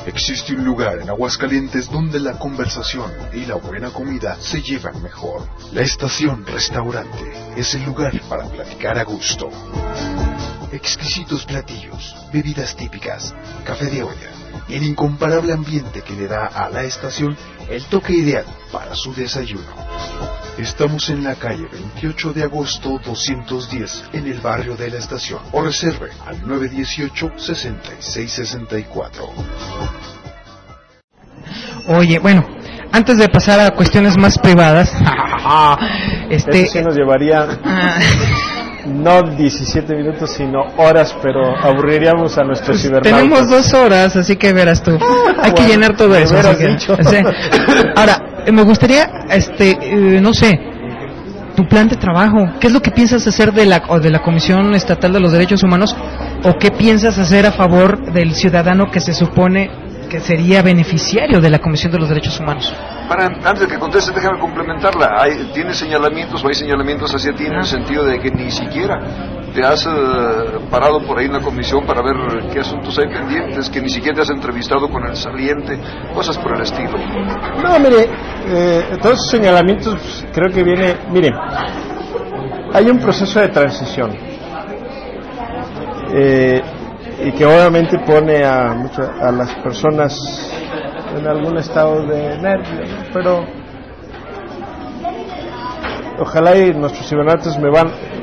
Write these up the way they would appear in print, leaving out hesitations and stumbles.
Existe un lugar en Aguascalientes donde la conversación y la buena comida se llevan mejor. La Estación Restaurante es el lugar para platicar a gusto. Exquisitos platillos, bebidas típicas, café de olla y el incomparable ambiente que le da a la estación el toque ideal para su desayuno. Estamos en la calle 28 de agosto 210 en el barrio de la Estación o reserve al 918-6664. Oye, bueno, antes de pasar a cuestiones más privadas, Eso sí nos llevaría no 17 minutos, sino horas, pero aburriríamos a nuestros cibernautas. Tenemos 2 horas, así que verás tú. Hay que llenar todo eso. Ahora, me gustaría, no sé, tu plan de trabajo. ¿Qué es lo que piensas hacer de la Comisión Estatal de los Derechos Humanos? ¿O qué piensas hacer a favor del ciudadano que se supone que sería beneficiario de la Comisión de los Derechos Humanos? Antes de que conteste, déjame complementarla. ¿Tienes señalamientos o hay señalamientos hacia ti en el sentido de que ni siquiera te has parado por ahí en la comisión para ver qué asuntos hay pendientes, que ni siquiera te has entrevistado con el saliente, cosas por el estilo? No, mire, todos esos señalamientos creo que mire, hay un proceso de transición y que obviamente pone a las personas en algún estado de nervio, ¿no? Pero ojalá y nuestros cibernautas me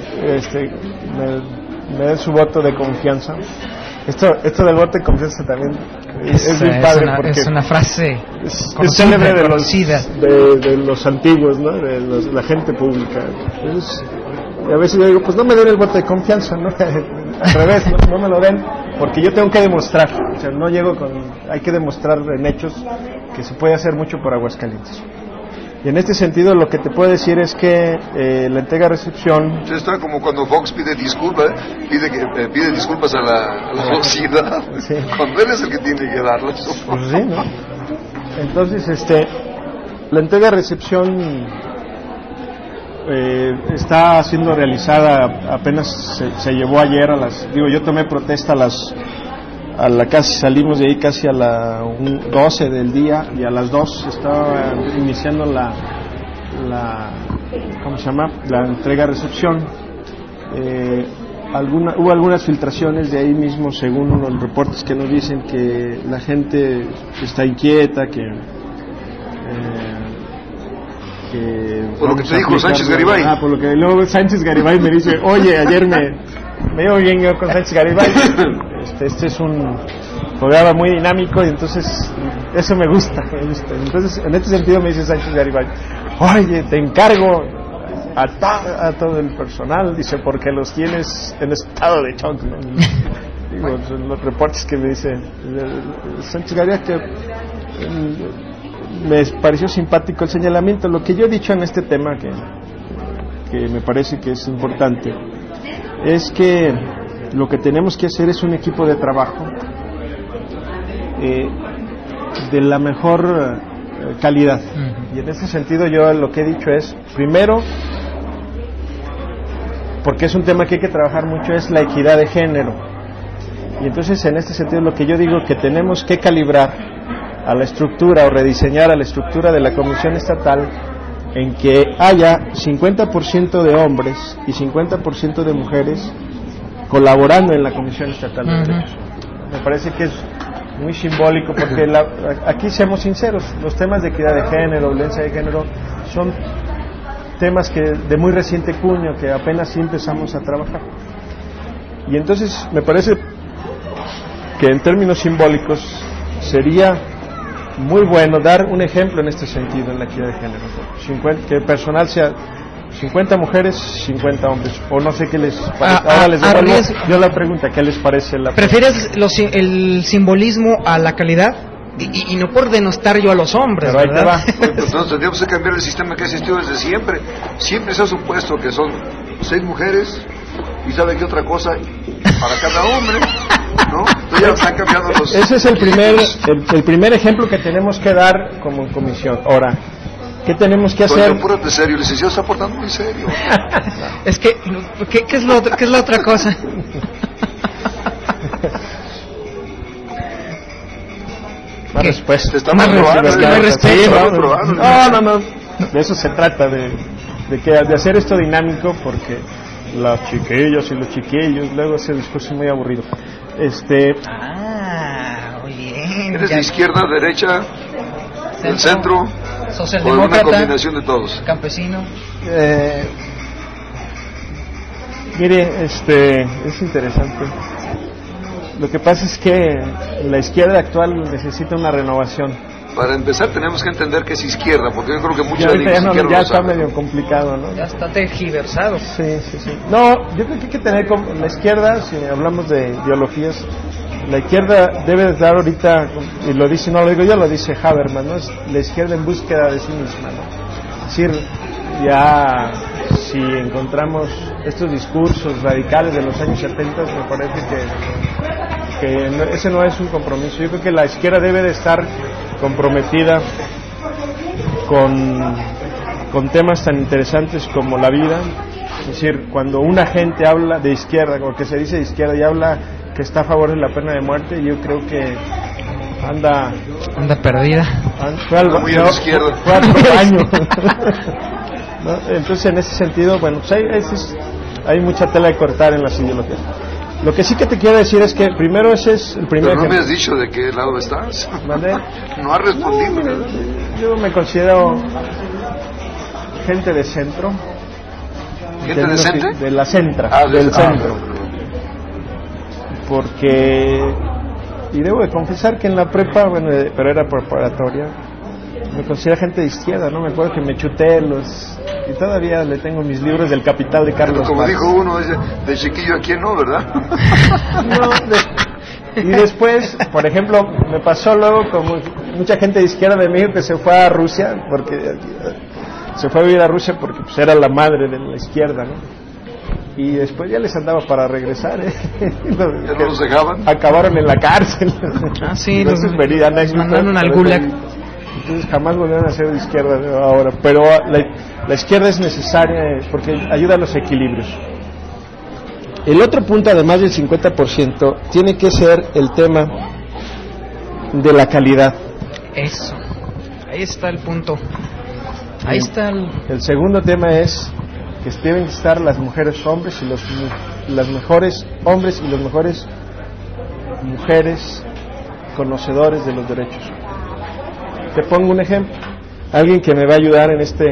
den su voto de confianza. Esto del voto de confianza también es bien padre, porque es una frase es célebre de los antiguos, ¿no? De la gente pública. Entonces, y a veces yo digo, pues no me den el voto de confianza, ¿no? Al revés, no me lo den, porque yo tengo que demostrar, o sea, hay que demostrar en hechos que se puede hacer mucho por Aguascalientes. Y en este sentido lo que te puedo decir es que la entrega-recepción... Está como cuando Fox pide disculpas, pide disculpas a la sociedad, sí. Cuando él es el que tiene que darlas. Pues sí, ¿no? Entonces, la entrega-recepción está siendo realizada, apenas se llevó ayer yo tomé protesta casi salimos de ahí casi a las 12 del día, y a las 2 estaba iniciando ¿cómo se llama? La entrega-recepción. Hubo algunas filtraciones de ahí mismo, según los reportes que nos dicen que la gente está inquieta, por lo que te dijo Sánchez Garibay. Por lo que luego Sánchez Garibay me dice, oye, ayer me llevo bien yo con Sánchez Garibay. Este es un programa muy dinámico y entonces eso me gusta. Entonces, en este sentido me dice Sánchez Garibay, oye, te encargo a todo el personal, dice, porque los tienes en estado de shock, ¿no? Digo, los reportes que me dice Sánchez Garibay, que me pareció simpático el señalamiento. Lo que yo he dicho en este tema, que me parece que es importante, es que lo que tenemos que hacer es un equipo de trabajo de la mejor calidad. Y en ese sentido yo lo que he dicho es, primero, porque es un tema que hay que trabajar mucho, es la equidad de género. Y entonces en este sentido lo que yo digo que tenemos que calibrar a la estructura o rediseñar a la estructura de la Comisión Estatal en que haya 50% de hombres y 50% de mujeres colaborando en la Comisión Estatal de Derechos. Me parece que es muy simbólico, porque aquí seamos sinceros, los temas de equidad de género, violencia de género, son temas de muy reciente cuño, que apenas sí empezamos a trabajar. Y entonces me parece que en términos simbólicos sería muy bueno dar un ejemplo en este sentido, en la equidad de género, que el personal sea 50 mujeres, 50 hombres, o no sé qué les parece. Ahora les devuelvo yo la pregunta, ¿qué les parece la ¿Prefieres el simbolismo a la calidad? Y no por denostar yo a los hombres, pero ¿verdad? Entonces tendríamos que cambiar el sistema que ha existido desde siempre. Siempre se ha supuesto que son 6 mujeres y sabe qué otra cosa para cada hombre, ¿no? Entonces ya están cambiando los... Ese es el primer ejemplo que tenemos que dar como comisión. Ahora, ¿qué tenemos que hacer? Apúrate serio, el licenciado está portando muy serio. Es que, ¿qué es la otra cosa? Más respuesta. Te estamos Más probando. respeto, no hay respeto. Sí, estamos probando. No. De eso se trata, de hacer esto dinámico, porque las chiquillas y los chiquillos, luego ese discurso es muy aburrido. Muy bien. ¿Eres de izquierda, derecha, del centro, o de una socialdemócrata, combinación de todos? campesino? Mire, es interesante. Lo que pasa es que la izquierda actual necesita una renovación. Para empezar tenemos que entender que es izquierda, porque yo creo que Y mucha de ahorita la ya izquierda ya lo está sabe. medio complicado, ¿no? Ya está tergiversado. Sí. No, yo creo que hay que tener como la izquierda, si hablamos de ideologías, la izquierda debe dar ahorita, y lo dice, no lo digo yo, lo dice Habermas, ¿no? Es la izquierda en búsqueda de sí misma, ¿no? Es decir, ya si encontramos estos discursos radicales de los años 70, me parece que ese no es un compromiso. Yo creo que la izquierda debe de estar comprometida con temas tan interesantes como la vida. Es decir, cuando una gente habla de izquierda, o que se dice de izquierda y habla que está a favor de la pena de muerte, yo creo que anda perdida. fue al Muy a la izquierda. fue al baño. ¿No? Entonces, en ese sentido, bueno, pues hay mucha tela de cortar en las ideologías. Lo que sí que te quiero decir es que primero ese es el primer Pero no me ejemplo. has dicho de qué lado estás. ¿Vale? No has respondido. No, mire, ¿verdad? yo me considero gente de centro. ¿Gente decente? De la centra, Ah, del ah, centro. Porque, y debo de confesar que en la prepa, bueno, pero era preparatoria, me considero gente de izquierda, ¿no? Me acuerdo que me chuté y todavía le tengo mis libros del Capital de Carlos Pero como Marx. dijo uno, de chiquillo a quién no, ¿verdad? No, y después, por ejemplo, me pasó luego como mucha gente de izquierda de México que se fue a Rusia, porque se fue a vivir a Rusia porque pues, era la madre de la izquierda, ¿no? Y después ya les andaba para regresar, ¿eh? Ya no los dejaban. Acabaron en la cárcel. Sí, Entonces, los mandaron al gulag. Entonces jamás volvieron a ser de izquierda ahora. Pero la izquierda es necesaria porque ayuda a los equilibrios. El otro punto, además del 50%, tiene que ser el tema de la calidad. Eso. Ahí está el punto. Ahí está El segundo tema es que deben estar las mujeres hombres y las mejores hombres y las mejores mujeres conocedores de los derechos. Te pongo un ejemplo. Alguien que me va a ayudar en este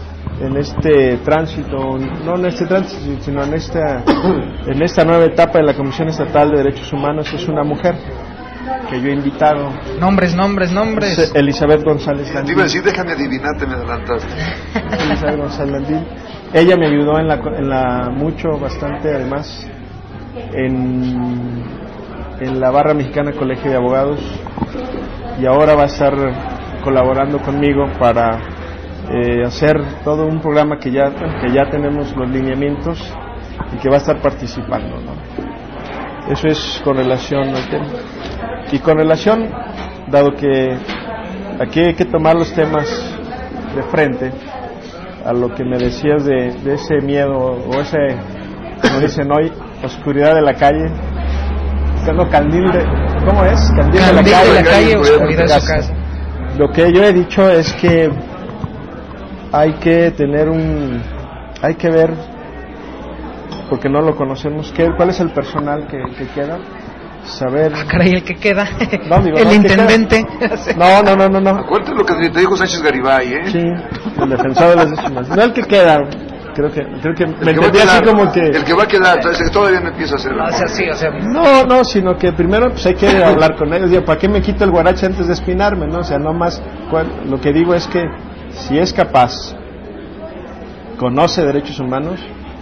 tránsito, no en este tránsito, sino en esta nueva etapa de la Comisión Estatal de Derechos Humanos, es una mujer que yo he invitado. Nombres. Es Elizabeth González Te Landín. iba a decir, déjame adivinar, te me adelantaste. Elizabeth González Landín. Ella me ayudó bastante, además, en la Barra Mexicana Colegio de Abogados, y ahora va a estar colaborando conmigo para hacer todo un programa que ya tenemos los lineamientos y que va a estar participando, ¿no? Eso es con relación al tema. Y con relación, dado que aquí hay que tomar los temas de frente, a lo que me decías de ese miedo o ese, como dicen hoy, oscuridad de la calle, candil de, ¿cómo es? Candil de la calle, oscuridad de su casa. Lo que yo he dicho es que hay que ver, porque no lo conocemos, ¿cuál es el personal que queda? Saber. Caray, el que queda. No, digo, el intendente. No. Acuérdate lo que te dijo Sánchez Garibay, ¿eh? Sí, el defensor de los derechos humanos. No el que queda. Creo que me entendí así como que. El que va a quedar, entonces todavía no empieza a hacer. No, sino que primero pues hay que hablar con ellos. Digo, ¿para qué me quito el guarache antes de espinarme? No, o sea, no más. Lo que digo es que si es capaz, conoce derechos humanos,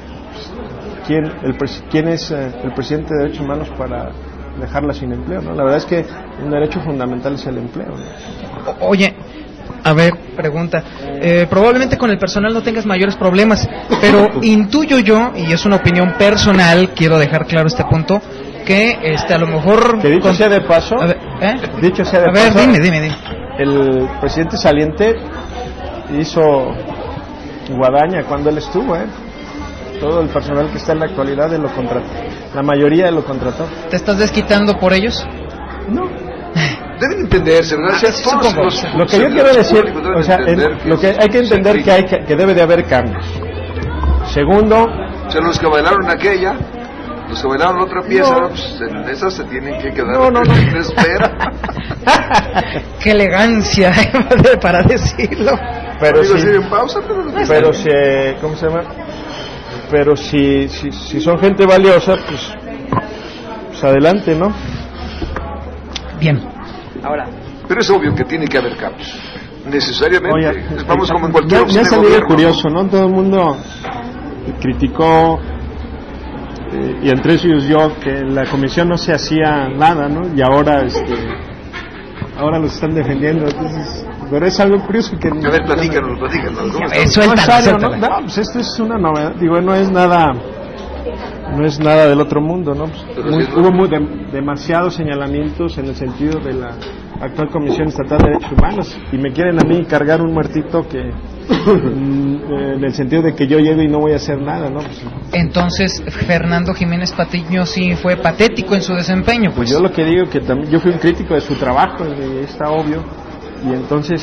¿quién es el presidente de derechos humanos para dejarla sin empleo, ¿no? La verdad es que un derecho fundamental es el empleo, ¿no? Oye, a ver, pregunta. Probablemente con el personal no tengas mayores problemas, pero intuyo yo, y es una opinión personal, quiero dejar claro este punto, que a lo mejor... Que dicho sea de paso... A ver, Dicho sea de paso... A ver, dime. El presidente saliente hizo guadaña cuando él estuvo, Todo el personal que está en la actualidad él lo contrató. La mayoría lo contrató. ¿Te estás desquitando por ellos? No. deben entenderse, ¿verdad? Lo que yo quiero decir, o sea, lo que hay que entender que debe de haber cambios. Segundo, o sea, los que bailaron aquella, los que bailaron otra pieza, pues en esas se tienen que quedar no. espera. Qué elegancia para decirlo. Pero en pausa, pero si, ¿cómo se llama? Pero si son gente valiosa, pues adelante, ¿no? Bien. Ahora. Pero es obvio que tiene que haber cambios. Necesariamente. Oye, vamos como en cualquier ya ha salido curioso, ¿no? Todo el mundo criticó, y entre ellos yo, que la comisión no se hacía nada, ¿no? Y ahora los están defendiendo. Entonces, pero es algo curioso que... A ver, platícanos. Suéltalo. No, pues esto es una novedad. Digo, no es nada del otro mundo, ¿no? Pues hubo demasiados señalamientos en el sentido de la actual Comisión Estatal de Derechos Humanos, y me quieren a mí cargar un muertito que en el sentido de que yo llego y no voy a hacer nada, ¿no? Pues, entonces Fernando Jiménez Patiño sí fue patético en su desempeño. Pues yo lo que digo que también yo fui un crítico de su trabajo, y está obvio, y entonces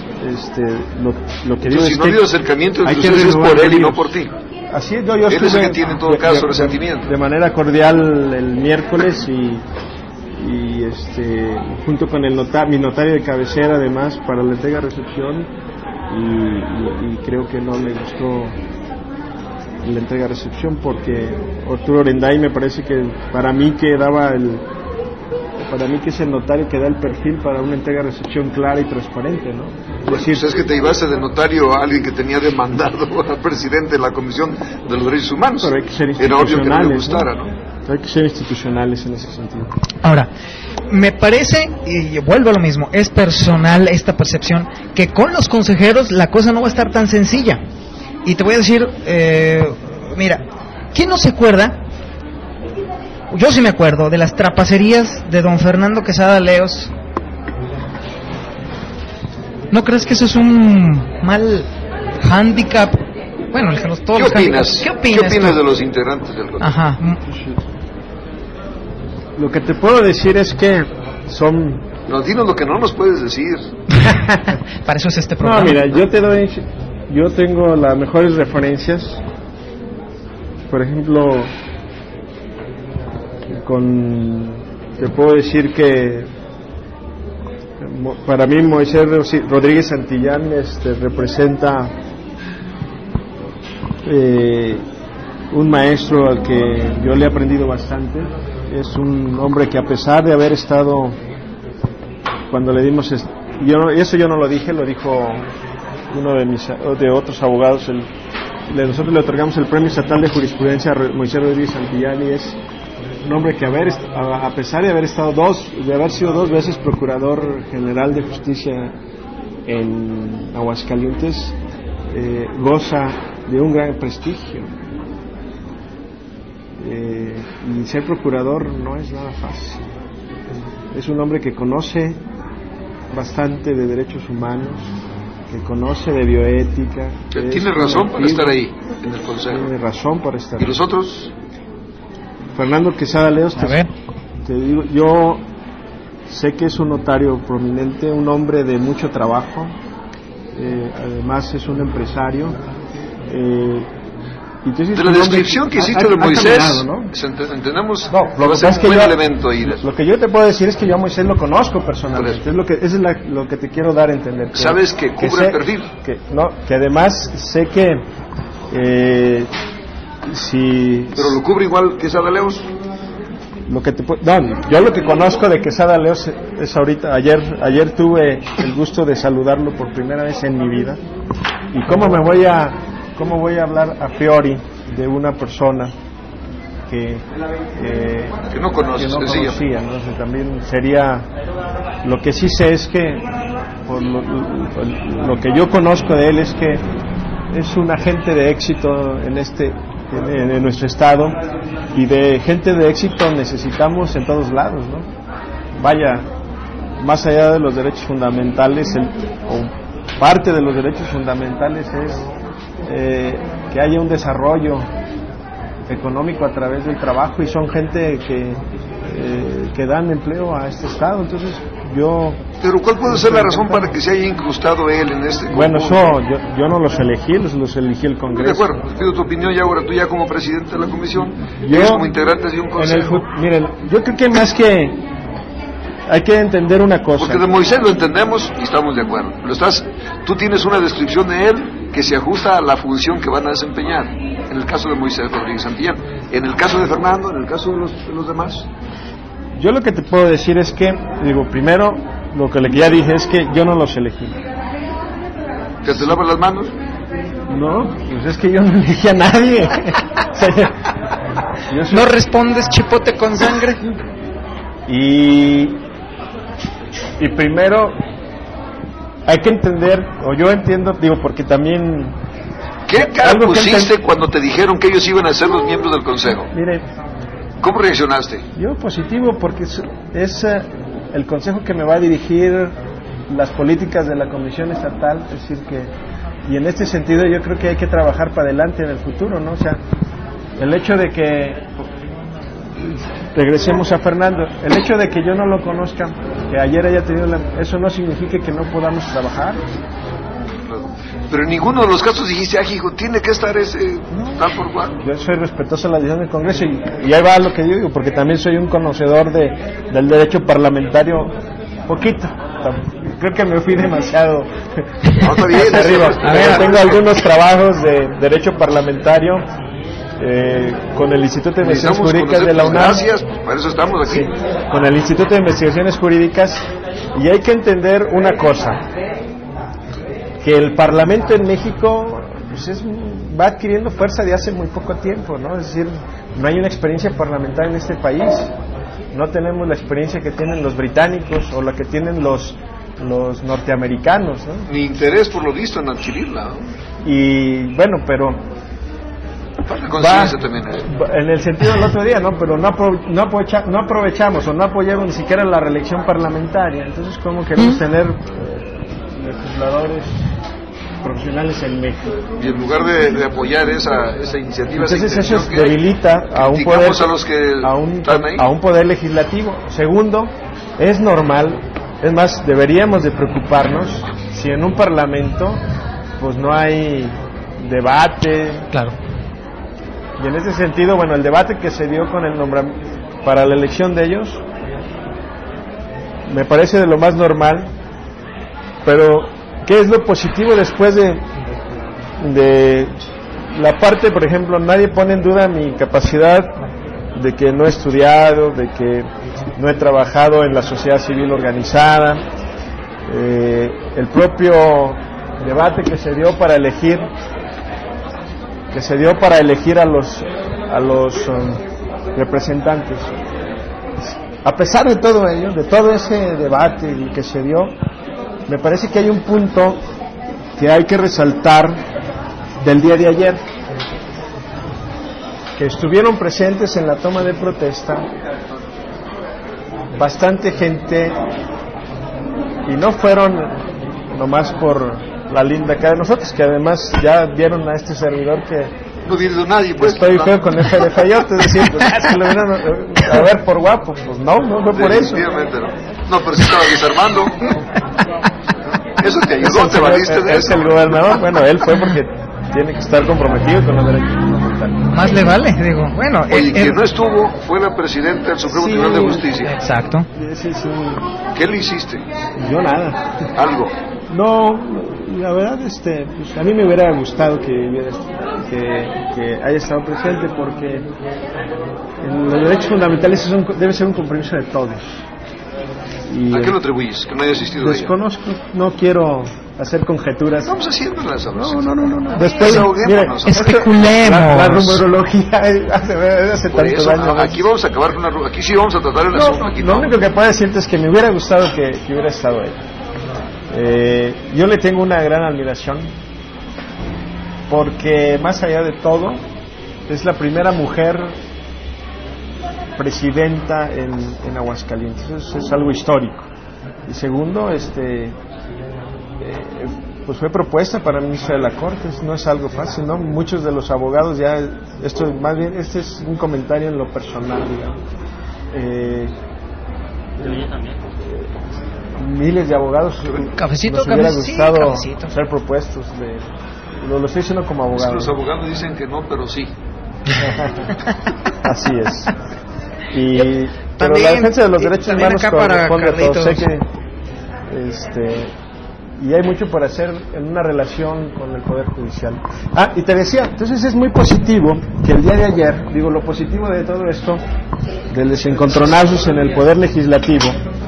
lo que digo si es no que ha habido acercamiento hay que es por él y no por ti. Así es, yo él estuve es el que tiene en todo caso resentimiento. De manera cordial el miércoles y junto con mi notario de cabecera, además, para la entrega-recepción, y creo que no le gustó la entrega-recepción, porque Arturo Orenday me parece que para mí que es el notario que da el perfil para una entrega-recepción clara y transparente, ¿no? Pues es que te llevaste de notario a alguien que tenía demandado al presidente de la Comisión de los Derechos Humanos. Pero hay que ser era obvio que no le institucionales, gustara, ¿no? Hay que ser institucionales en ese sentido. Ahora, me parece, y vuelvo a lo mismo, es personal esta percepción, que con los consejeros la cosa no va a estar tan sencilla. Y te voy a decir, mira, ¿quién no se acuerda? Yo sí me acuerdo de las trapacerías de don Fernando Quesada Leos. ¿No crees que eso es un mal hándicap? Bueno, todos ¿Qué los opinas? ¿Qué opinas de los integrantes del consejo? Ajá. Lo que te puedo decir es que son... No, dinos lo que no nos puedes decir. Para eso es este programa. No, mira, yo tengo las mejores referencias. Por ejemplo, te puedo decir que para mí Moisés Rodríguez Santillán representa un maestro al que yo le he aprendido bastante. Es un hombre que, a pesar de haber estado, cuando le dimos eso yo no lo dije, lo dijo uno de otros abogados, nosotros le otorgamos el Premio Estatal de Jurisprudencia a Moisés Rodríguez Santillán, y es un hombre que a pesar de haber sido dos veces Procurador General de Justicia en Aguascalientes, goza de un gran prestigio, y ser procurador no es nada fácil. Es un hombre que conoce bastante de derechos humanos, que conoce de bioética. Tiene razón para estar ahí en el consejo. Tiene razón para estar. ¿Y los otros? Fernando Quesada Leos, te digo, yo sé que es un notario prominente, un hombre de mucho trabajo, además es un empresario. Entonces, de la descripción que hiciste de Moisés, caminado, ¿no? Entendemos, lo que es un buen elemento ahí. Lo que yo te puedo decir es que yo a Moisés lo conozco personalmente, eso es lo que te quiero dar a entender. ¿Sabes que cubre el perfil? Que además sé que ¿Pero lo cubre igual que Quesada Leos? Yo lo que conozco de Quesada Leos es ahorita. Ayer tuve el gusto de saludarlo por primera vez en mi vida. ¿Y cómo voy a hablar a priori de una persona que no conocía, ¿no? O sea, también sería... Lo que sí sé es que por lo que yo conozco de él es que es un agente de éxito en nuestro estado, y de gente de éxito necesitamos en todos lados, ¿no? Vaya, más allá de los derechos fundamentales, o parte de los derechos fundamentales es que haya un desarrollo económico a través del trabajo, y son gente que dan empleo a este estado. Entonces Pero ¿cuál puede ser la razón para que se haya incrustado él en este conjunto? Bueno, yo no los elegí, los elegí el Congreso. De acuerdo, pues pido tu opinión ya ahora, tú ya como presidente de la comisión, ellos como integrantes de un consejo. Miren, yo creo que más que hay que entender una cosa. Porque de Moisés lo entendemos y estamos de acuerdo. Tú tienes una descripción de él que se ajusta a la función que van a desempeñar. En el caso de Moisés Rodríguez Santillán, en el caso de Fernando, en el caso de los demás. Yo lo que te puedo decir es que, primero, lo que ya dije es que yo no los elegí. ¿Que te lavas las manos? No, pues es que yo no elegí a nadie. O sea, ¿No respondes chipote con sangre? Y primero hay que entender, o yo entiendo, porque también... ¿Qué cara pusiste cuando te dijeron que ellos iban a ser los miembros del consejo? Mire, ¿cómo reaccionaste? Yo positivo, porque es el consejo que me va a dirigir las políticas de la Comisión Estatal, es decir que, y en este sentido yo creo que hay que trabajar para adelante en el futuro, ¿no? O sea, el hecho de que regresemos a Fernando, el hecho de que yo no lo conozca, que ayer haya tenido eso no significa que no podamos trabajar. Pero en ninguno de los casos dijiste, hijo, tiene que estar ese tal por cual. Yo soy respetuoso de la decisión del Congreso y ahí va lo que yo digo, porque también soy un conocedor del derecho parlamentario, poquito. Creo que me fui demasiado arriba. Tengo algunos trabajos de derecho parlamentario con el Instituto de Investigaciones Jurídicas de la UNAM. Gracias, pues para eso estamos aquí. Sí, con el Instituto de Investigaciones Jurídicas, y hay que entender una cosa, que el Parlamento en México pues va adquiriendo fuerza de hace muy poco tiempo, ¿no? Es decir, no hay una experiencia parlamentaria en este país, no tenemos la experiencia que tienen los británicos o la que tienen los norteamericanos, ¿no? Ni interés por lo visto en adquirirla, ¿no? Y bueno, pero también, en el sentido del otro día, ¿no? Pero no aprovechamos o no apoyamos ni siquiera la reelección parlamentaria. Entonces, ¿cómo queremos tener legisladores profesionales en México? Y en lugar de apoyar esa iniciativa, entonces eso debilita a un poder, a un poder legislativo. Segundo, es normal, es más, deberíamos de preocuparnos si en un parlamento pues no hay debate. Claro. Y en ese sentido, bueno, el debate que se dio con el nombramiento para la elección de ellos me parece de lo más normal. Pero ¿qué es lo positivo después de la parte, por ejemplo, nadie pone en duda mi capacidad de que no he estudiado, de que no he trabajado en la sociedad civil organizada, el propio debate que se dio para elegir a los representantes. A pesar de todo ello, de todo ese debate que se dio, me parece que hay un punto que hay que resaltar del día de ayer, que estuvieron presentes en la toma de protesta bastante gente, y no fueron nomás por la linda cara de nosotros, que además ya vieron a este servidor que no viene nadie, pues estoy feo con el ferefayote, es decir, pues, es que lo vieron a ver por guapo, pues no fue por eso. No, pero si estaba desarmando. Eso te ayudó, te valiste de eso. Es el gobernador, bueno, él fue porque tiene que estar comprometido con los derechos fundamentales. Más le vale, digo, bueno. Oye, quien no estuvo fue la presidenta del Supremo Tribunal de Justicia. Exacto. Sí. ¿Qué le hiciste? Yo nada. ¿Algo? No, la verdad, pues a mí me hubiera gustado que haya estado presente, porque en los derechos fundamentales debe ser un compromiso de todos. Y, ¿a qué lo atribuyes? Que no haya asistido a ella. Desconozco, no quiero hacer conjeturas. Estamos haciéndolas. No. Después, mire, especulemos. La numerología hace tantos años. Aquí vamos a acabar con aquí sí vamos a tratar el asunto. Aquí lo único que puedo decirte es que me hubiera gustado que hubiera estado ahí. Yo le tengo una gran admiración, porque más allá de todo, es la primera mujer presidenta en Aguascalientes. Es algo histórico. Y segundo, pues fue propuesta para ministra de la Corte. No es algo fácil, ¿no? Muchos de los abogados ya, más bien este es un comentario en lo personal, digamos. miles de abogados cafecito, nos hubiera gustado cafecito. ser propuestos. Lo estoy diciendo como abogado. Los abogados dicen que no, pero sí. Así es. Pero también, la defensa de los derechos humanos corresponde a todos. Sé que y hay mucho por hacer en una relación con el Poder Judicial. Y te decía, entonces es muy positivo que el día de ayer, lo positivo de todo esto, de los encontronazos en el Poder Legislativo,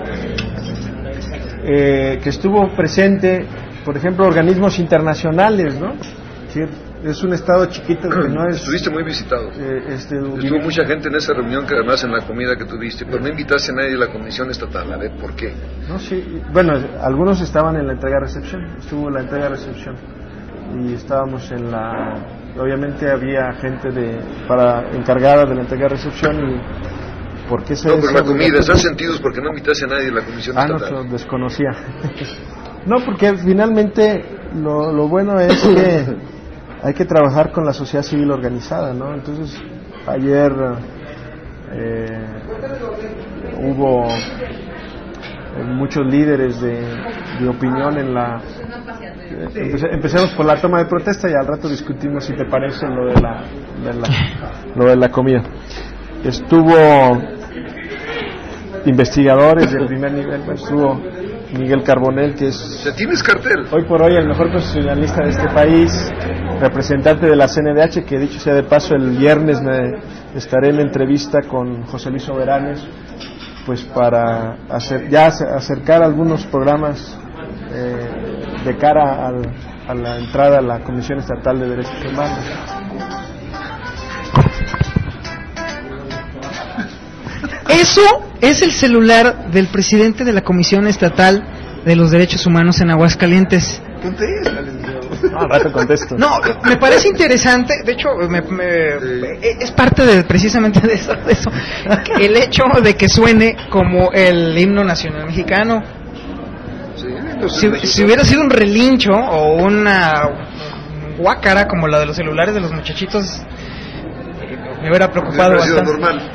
que estuvo presente, por ejemplo, organismos internacionales, ¿no? Es un estado chiquito que no es... Estuviste muy visitado. Estuvo mucha gente en esa reunión, que además en la comida que tuviste, pero no invitaste a nadie de la Comisión Estatal. A ver, ¿por qué? No, sí. Bueno, algunos estaban en la entrega-recepción. Estuvo la entrega-recepción. Y estábamos en la... Obviamente había gente encargada de la entrega-recepción y... ¿Por qué se... No, pero la comida, ¿están sentidos porque no invitaste a nadie de la Comisión Estatal? No, desconocía. No, porque finalmente lo bueno es que... hay que trabajar con la sociedad civil organizada, ¿no? Entonces, ayer hubo muchos líderes de opinión en la... Empecemos por la toma de protesta y al rato discutimos, si te parece, lo de la comida. Estuvo investigadores del primer nivel, estuvo Miguel Carbonell, que es... ¿Tienes cartel? Hoy por hoy el mejor constitucionalista de este país, representante de la CNDH, que dicho sea de paso, el viernes estaré en entrevista con José Luis Soberanes, pues para acercar algunos programas de cara a la entrada a la Comisión Estatal de Derechos Humanos. Eso es el celular del presidente de la Comisión Estatal de los Derechos Humanos en Aguascalientes. Al rato contesto. No, me parece interesante, de hecho, es parte precisamente de eso, el hecho de que suene como el himno nacional mexicano. Si hubiera sido un relincho o una guácara como la de los celulares de los muchachitos, me hubiera preocupado bastante. Normal.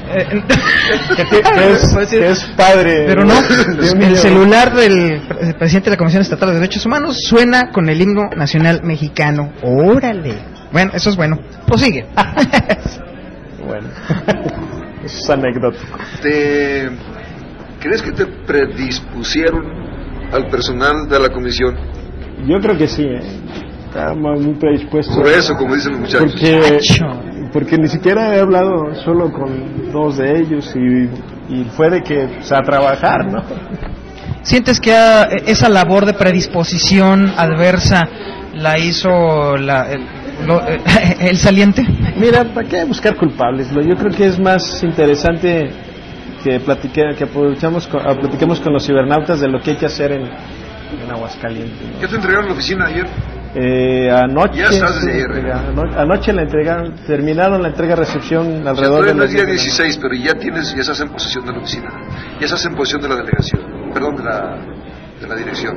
que es padre, pero no, el celular del presidente de la Comisión Estatal de Derechos Humanos suena con el himno nacional mexicano. ¡Órale! Bueno, eso es bueno. Prosigue. Bueno, eso es anecdótico. ¿Crees que te predispusieron al personal de la comisión? Yo creo que sí, Estaba muy predispuesto. Por eso, como dicen los muchachos. Porque ni siquiera he hablado solo con dos de ellos y fue de que a trabajar, ¿no? ¿Sientes que esa labor de predisposición adversa la hizo el saliente? Mira, ¿para qué buscar culpables? Yo creo que es más interesante que platiquemos con los cibernautas de lo que hay que hacer en Aguascalientes, ¿no? ¿Qué te entregaron en la oficina ayer? Anoche. Ya estás de ayer. Anoche la entregaron, terminaron la entrega-recepción alrededor de... No es día 16, pero ya estás en posesión de la oficina. Ya estás en posesión de la delegación. Perdón, de la dirección.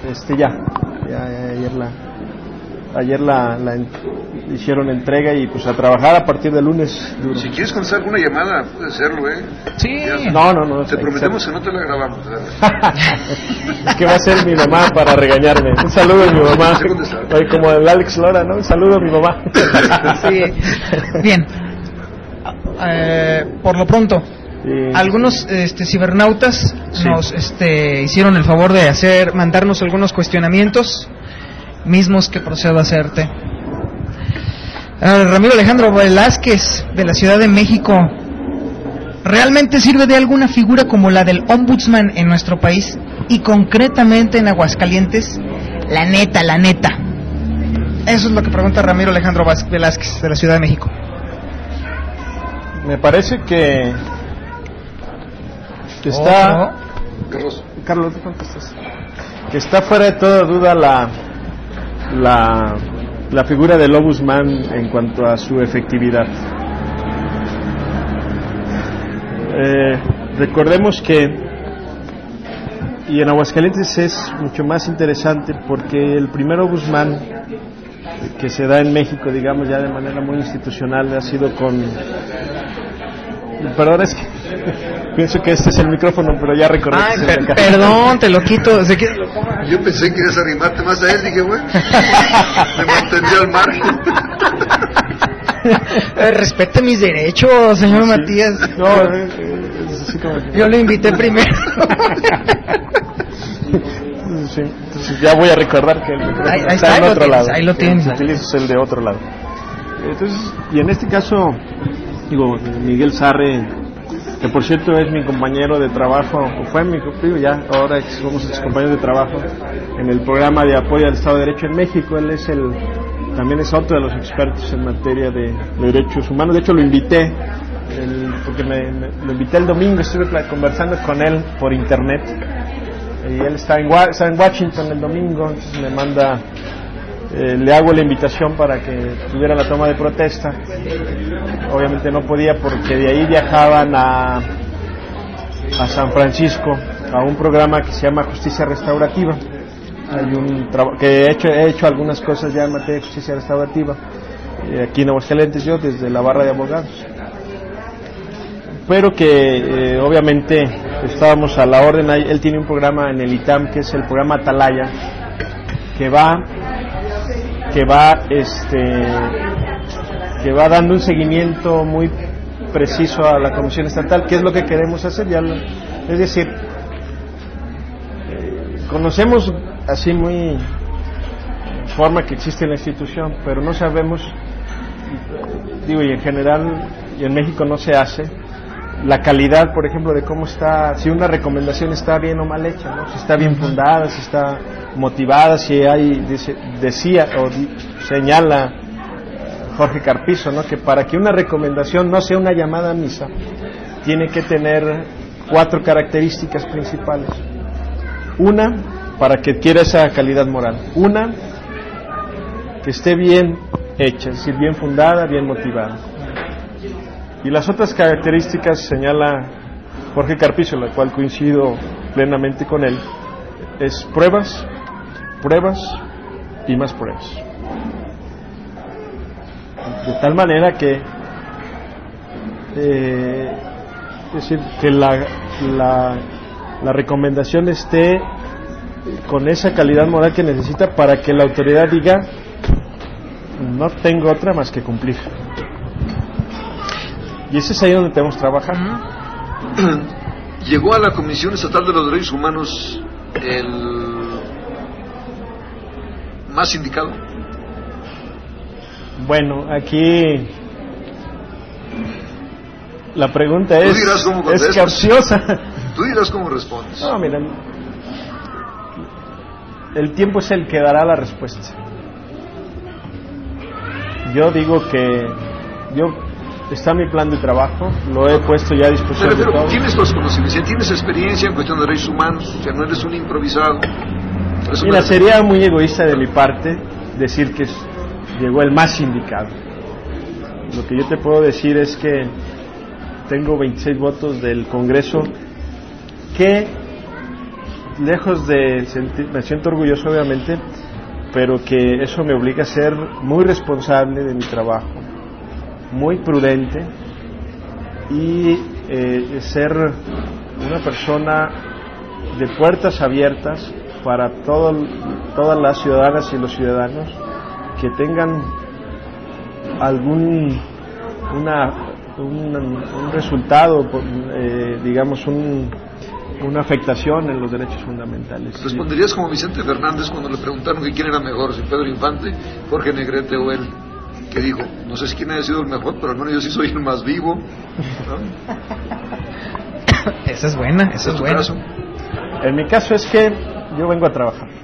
Ayer la hicieron entrega y pues a trabajar a partir del lunes. Duro. Si quieres contestar alguna llamada, puedes hacerlo, Sí. No. Te prometemos que no te la grabamos. Es que va a ser mi mamá para regañarme. Un saludo a mi mamá. Oye, como el Alex Lora, ¿no? Un saludo a mi mamá. Sí. Bien. Por lo pronto, algunos cibernautas nos hicieron el favor de mandarnos algunos cuestionamientos mismos que procedo a hacerte. Ramiro Alejandro Velázquez, de la Ciudad de México: ¿realmente sirve de alguna figura como la del ombudsman en nuestro país y concretamente en Aguascalientes? La neta. Eso es lo que pregunta Ramiro Alejandro Velázquez, de la Ciudad de México. Me parece que está... Carlos, ¿te contestas? Que está fuera de toda duda la figura del ombudsman en cuanto a su efectividad. Recordemos que, y en Aguascalientes es mucho más interesante porque el primer ombudsman que se da en México, digamos ya de manera muy institucional, ha sido con... Perdón, es que pienso que este es el micrófono, pero ya recordé. Ay, perdón, te lo quito. Yo pensé que ibas a arrimarte más a él, dije, bueno, me mantendría al margen. Respete mis derechos, señor Matías. No, es así como que... Yo lo invité primero. Sí, entonces ya voy a recordar que el micrófono ahí está en otro lado. Ahí lo tienes. Utilizas el de otro lado. Entonces, y en este caso, digo, Miguel Sarre, que por cierto es mi compañero de trabajo, o fue mi compañero, ya ahora somos sus compañeros de trabajo en el programa de apoyo al Estado de Derecho en México. Él es también es otro de los expertos en materia de derechos humanos. De hecho lo invité, porque lo invité el domingo, estuve conversando con él por internet, y él está en Washington el domingo, entonces me manda, le hago la invitación para que tuviera la toma de protesta. Obviamente no podía porque de ahí viajaban a San Francisco a un programa que se llama Justicia Restaurativa. Hay un que he hecho algunas cosas ya en materia de justicia restaurativa aquí en Aguascalientes, yo desde la barra de abogados, pero que obviamente estábamos a la orden. Él tiene un programa en el ITAM que es el programa Atalaya, que va dando un seguimiento muy preciso a la Comisión Estatal, que es lo que queremos hacer. Es decir, conocemos así muy forma que existe la institución, pero no sabemos, digo, y en general y en México no se hace la calidad, por ejemplo, de cómo está, si una recomendación está bien o mal hecha, ¿no? Si está bien fundada, si está motivada, si hay, señala Jorge Carpizo, ¿no? Que para que una recomendación no sea una llamada a misa, tiene que tener 4 características principales. Una, para que adquiera esa calidad moral. Una, que esté bien hecha, es decir, bien fundada, bien motivada. Y las otras características señala Jorge Carpizo, la cual coincido plenamente con él, es pruebas y más pruebas. De tal manera que es decir, que la recomendación esté con esa calidad moral que necesita para que la autoridad diga: no tengo otra más que cumplir. Y ese es ahí donde tenemos que trabajar. Llegó a la Comisión Estatal de los Derechos Humanos el más indicado. Bueno, aquí la pregunta es capciosa. Tú dirás cómo respondes. No, mira, el tiempo es el que dará la respuesta. Yo digo que está mi plan de trabajo, lo he puesto ya a disposición de todos. Tienes los conocimientos, tienes experiencia en cuestión de derechos humanos, o sea, no eres un improvisado. Mira, sería muy egoísta de mi parte decir que llegó el más indicado. Lo que yo te puedo decir es que tengo 26 votos del Congreso, que lejos de me siento orgulloso obviamente, pero que eso me obliga a ser muy responsable de mi trabajo, muy prudente y ser una persona de puertas abiertas para todas las ciudadanas y los ciudadanos que tengan un resultado, digamos una afectación en los derechos fundamentales. ¿Responderías como Vicente Fernández cuando le preguntaron que quién era mejor, si Pedro Infante, Jorge Negrete o él? Que dijo: no sé si quién haya sido el mejor, pero al menos yo sí soy el más vivo, ¿no? Esa es buena, esa es buena. En mi caso es que yo vengo a trabajar.